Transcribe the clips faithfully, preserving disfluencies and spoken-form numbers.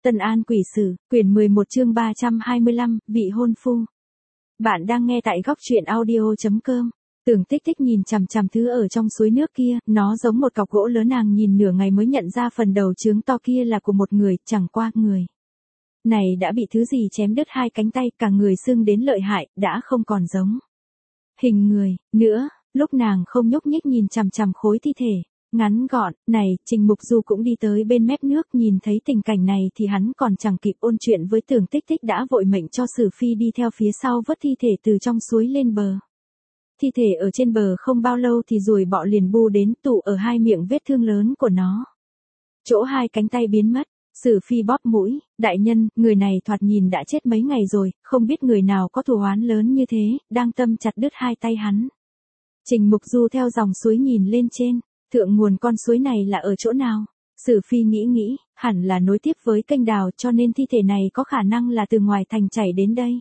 Tân An Quỷ Sử, quyển mười một chương ba trăm hai mươi lăm, vị hôn phu. Bạn đang nghe tại góc truyện audio chấm com. Tưởng Tích Tích nhìn chằm chằm thứ ở trong suối nước kia, nó giống một cọc gỗ lớn, nàng nhìn nửa ngày mới nhận ra phần đầu trướng to kia là của một người, chẳng qua người này đã bị thứ gì chém đứt hai cánh tay, cả người sưng đến lợi hại, đã không còn giống hình người nữa. Lúc nàng không nhúc nhích nhìn chằm chằm khối thi thể ngắn gọn này, Trình Mục Du cũng đi tới bên mép nước, nhìn thấy tình cảnh này thì hắn còn chẳng kịp ôn chuyện với Tưởng Tích Tích đã vội mệnh cho Sử Phi đi theo phía sau vớt thi thể từ trong suối lên bờ. Thi thể ở trên bờ không bao lâu thì ruồi bọ liền bu đến tụ ở hai miệng vết thương lớn của nó. Chỗ hai cánh tay biến mất, Sử Phi bóp mũi, đại nhân, người này thoạt nhìn đã chết mấy ngày rồi, không biết người nào có thù oán lớn như thế, đang tâm chặt đứt hai tay hắn. Trình Mục Du theo dòng suối nhìn lên trên, thượng nguồn con suối này là ở chỗ nào? Sử Phi nghĩ nghĩ, hẳn là nối tiếp với kênh đào, cho nên thi thể này có khả năng là từ ngoài thành chảy đến đây.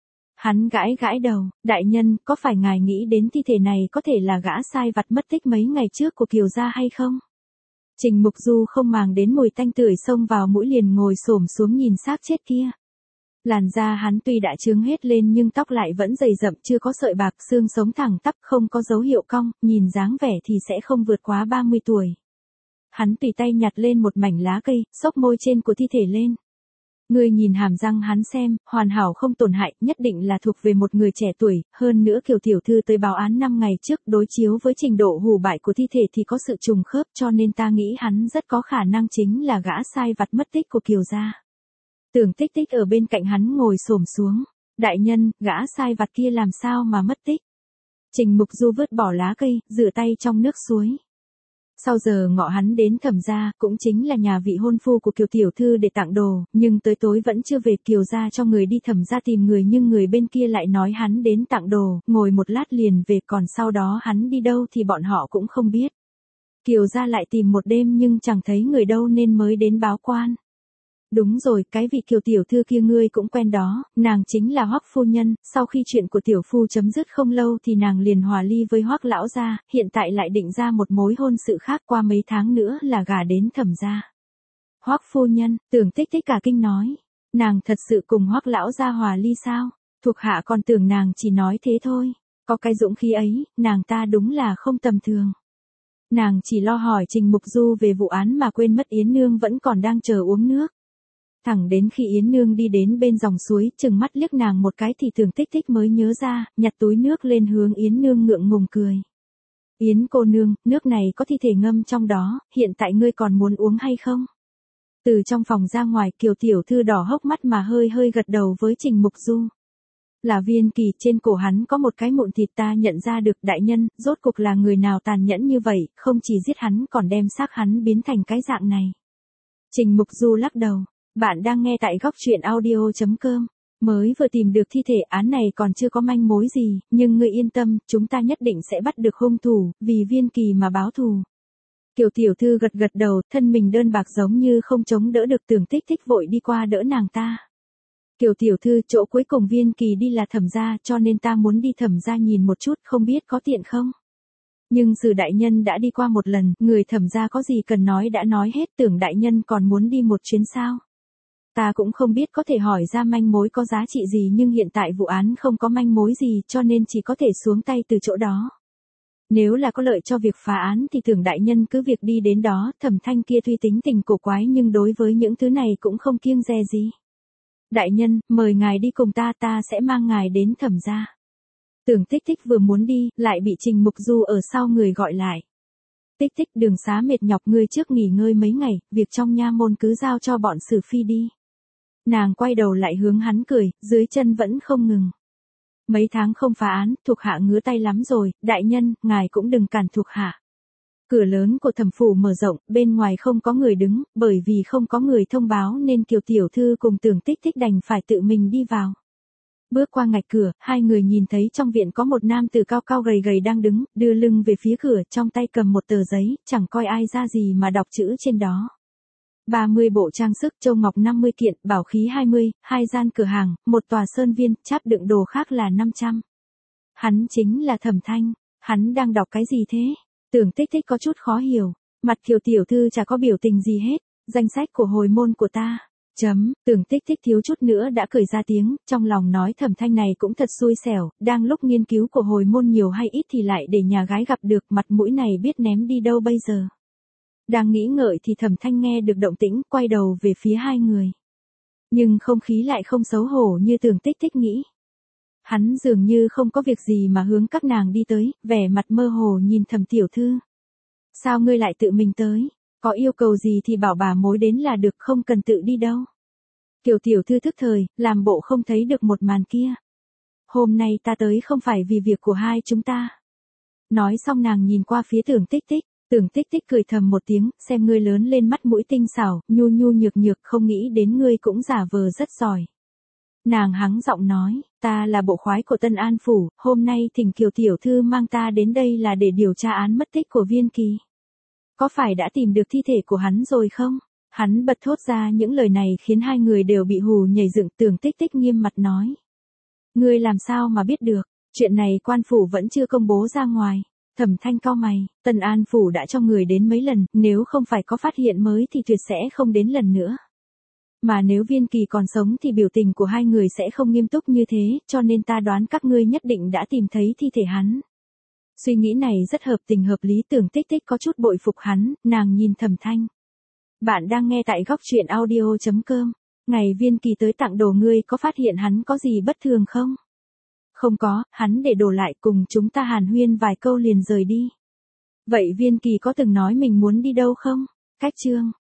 Hắn gãi gãi đầu, đại nhân, có phải ngài nghĩ đến thi thể này có thể là gã sai vặt mất tích mấy ngày trước của Kiều gia hay không? Trình Mục Du không màng đến mùi tanh tưởi xông vào mũi, liền ngồi xổm xuống nhìn xác chết kia. Làn da hắn tuy đã trướng hết lên nhưng tóc lại vẫn dày rậm, chưa có sợi bạc, xương sống thẳng tắp, không có dấu hiệu cong, nhìn dáng vẻ thì sẽ không vượt quá ba mươi tuổi. Hắn tùy tay nhặt lên một mảnh lá cây, xốc môi trên của thi thể lên. Người nhìn hàm răng hắn xem, hoàn hảo không tổn hại, nhất định là thuộc về một người trẻ tuổi, hơn nữa Kiều tiểu thư tới báo án năm ngày trước, đối chiếu với trình độ hủ bại của thi thể thì có sự trùng khớp, cho nên ta nghĩ hắn rất có khả năng chính là gã sai vặt mất tích của Kiều gia. Tưởng Tích Tích ở bên cạnh hắn ngồi xổm xuống. Đại nhân, gã sai vặt kia làm sao mà mất tích? Trình Mục Du vứt bỏ lá cây, rửa tay trong nước suối. Sau giờ ngọ hắn đến Thẩm gia, cũng chính là nhà vị hôn phu của Kiều tiểu thư để tặng đồ, nhưng tới tối vẫn chưa về. Kiều gia cho người đi Thẩm gia tìm người, nhưng người bên kia lại nói hắn đến tặng đồ, ngồi một lát liền về, còn sau đó hắn đi đâu thì bọn họ cũng không biết. Kiều gia lại tìm một đêm nhưng chẳng thấy người đâu nên mới đến báo quan. Đúng rồi, cái vị Kiều tiểu thư kia ngươi cũng quen đó, nàng chính là Hoắc phu nhân, sau khi chuyện của tiểu phu chấm dứt không lâu thì nàng liền hòa ly với Hoắc lão gia, hiện tại lại định ra một mối hôn sự khác, qua mấy tháng nữa là gả đến Thẩm gia. Hoắc phu nhân, Tưởng Tích Tích cả kinh nói, nàng thật sự cùng Hoắc lão gia hòa ly sao? Thuộc hạ còn tưởng nàng chỉ nói thế thôi, có cái dũng khí ấy, nàng ta đúng là không tầm thường. Nàng chỉ lo hỏi Trình Mục Du về vụ án mà quên mất Yến nương vẫn còn đang chờ uống nước. Thẳng đến khi Yến nương đi đến bên dòng suối, chừng mắt liếc nàng một cái thì Tưởng Tích Tích mới nhớ ra, nhặt túi nước lên hướng Yến nương ngượng ngùng cười. Yến cô nương, nước này có thi thể ngâm trong đó, hiện tại ngươi còn muốn uống hay không? Từ trong phòng ra ngoài, Kiều tiểu thư đỏ hốc mắt mà hơi hơi gật đầu với Trình Mục Du. Là Viên Kỳ, trên cổ hắn có một cái mụn thịt, ta nhận ra được. Đại nhân, rốt cuộc là người nào tàn nhẫn như vậy, không chỉ giết hắn còn đem xác hắn biến thành cái dạng này. Trình Mục Du lắc đầu. Bạn đang nghe tại góc truyện audio chấm com. Mới vừa tìm được thi thể, án này còn chưa có manh mối gì, nhưng ngươi yên tâm, chúng ta nhất định sẽ bắt được hung thủ, vì Viên Kỳ mà báo thù. Kiều tiểu thư gật gật đầu, thân mình đơn bạc giống như không chống đỡ được. Tưởng Tích Tích vội đi qua đỡ nàng ta. Kiều tiểu thư, chỗ cuối cùng Viên Kỳ đi là Thẩm gia, cho nên ta muốn đi Thẩm gia nhìn một chút, không biết có tiện không? Nhưng Sử đại nhân đã đi qua một lần, người Thẩm gia có gì cần nói đã nói hết. Tưởng đại nhân còn muốn đi một chuyến sao? Ta cũng không biết có thể hỏi ra manh mối có giá trị gì, nhưng hiện tại vụ án không có manh mối gì, cho nên chỉ có thể xuống tay từ chỗ đó. Nếu là có lợi cho việc phá án thì Tưởng đại nhân cứ việc đi đến đó. Thẩm Thanh kia tuy tính tình cổ quái nhưng đối với những thứ này cũng không kiêng dè gì. Đại nhân, mời ngài đi cùng ta, ta sẽ mang ngài đến Thẩm gia. Tưởng Tích Tích vừa muốn đi, lại bị Trình Mục Du ở sau người gọi lại. Tích Tích, đường xá mệt nhọc, ngươi trước nghỉ ngơi mấy ngày, việc trong nha môn cứ giao cho bọn Sử Phi đi. Nàng quay đầu lại hướng hắn cười, dưới chân vẫn không ngừng. Mấy tháng không phá án, thuộc hạ ngứa tay lắm rồi, đại nhân, ngài cũng đừng cản thuộc hạ. Cửa lớn của Thẩm phủ mở rộng, bên ngoài không có người đứng, bởi vì không có người thông báo nên Kiều tiểu thư cùng Tưởng Tích Tích đành phải tự mình đi vào. Bước qua ngạch cửa, hai người nhìn thấy trong viện có một nam tử cao cao gầy gầy đang đứng, đưa lưng về phía cửa, trong tay cầm một tờ giấy, chẳng coi ai ra gì mà đọc chữ trên đó. ba mươi bộ trang sức châu ngọc năm mươi kiện, bảo khí hai mươi, hai gian cửa hàng, một tòa sơn viên, cháp đựng đồ khác là năm trăm. Hắn chính là Thẩm Thanh, hắn đang đọc cái gì thế? Tưởng Tích Tích có chút khó hiểu, mặt Kiều tiểu thư chả có biểu tình gì hết. Danh sách của hồi môn của ta. Chấm, Tưởng Tích Tích thiếu chút nữa đã cười ra tiếng, trong lòng nói Thẩm Thanh này cũng thật xui xẻo, đang lúc nghiên cứu của hồi môn nhiều hay ít thì lại để nhà gái gặp được, mặt mũi này biết ném đi đâu bây giờ. Đang nghĩ ngợi thì Thẩm Thanh nghe được động tĩnh, quay đầu về phía hai người. Nhưng không khí lại không xấu hổ như Tưởng Tích Tích nghĩ. Hắn dường như không có việc gì mà hướng các nàng đi tới, vẻ mặt mơ hồ nhìn Thẩm tiểu thư. Sao ngươi lại tự mình tới? Có yêu cầu gì thì bảo bà mối đến là được, không cần tự đi đâu. Kiều tiểu thư thức thời, làm bộ không thấy được một màn kia. Hôm nay ta tới không phải vì việc của hai chúng ta. Nói xong nàng nhìn qua phía Tưởng Tích Tích, Tưởng Tích Tích cười thầm một tiếng, xem ngươi lớn lên mắt mũi tinh xảo, nhu nhu nhược nhược, không nghĩ đến ngươi cũng giả vờ rất giỏi. Nàng hắng giọng nói, ta là bộ khoái của Tân An Phủ, hôm nay thỉnh Kiều tiểu thư mang ta đến đây là để điều tra án mất tích của Viên Kỳ. Có phải đã tìm được thi thể của hắn rồi không? Hắn bật thốt ra những lời này khiến hai người đều bị hù nhảy dựng. Tưởng Tích Tích nghiêm mặt nói. Ngươi làm sao mà biết được, chuyện này quan phủ vẫn chưa công bố ra ngoài. Thẩm Thanh cau mày, Tân An Phủ đã cho người đến mấy lần, nếu không phải có phát hiện mới thì tuyệt sẽ không đến lần nữa. Mà nếu Viên Kỳ còn sống thì biểu tình của hai người sẽ không nghiêm túc như thế, cho nên ta đoán các ngươi nhất định đã tìm thấy thi thể hắn. Suy nghĩ này rất hợp tình hợp lý. Tưởng Tích Tích có chút bội phục hắn, nàng nhìn Thẩm Thanh. Bạn đang nghe tại góc truyện audio chấm com. Ngày Viên Kỳ tới tặng đồ, ngươi có phát hiện hắn có gì bất thường không? Không có, hắn để đồ lại cùng chúng ta hàn huyên vài câu liền rời đi. Vậy Viên Kỳ có từng nói mình muốn đi đâu không? Cách chương.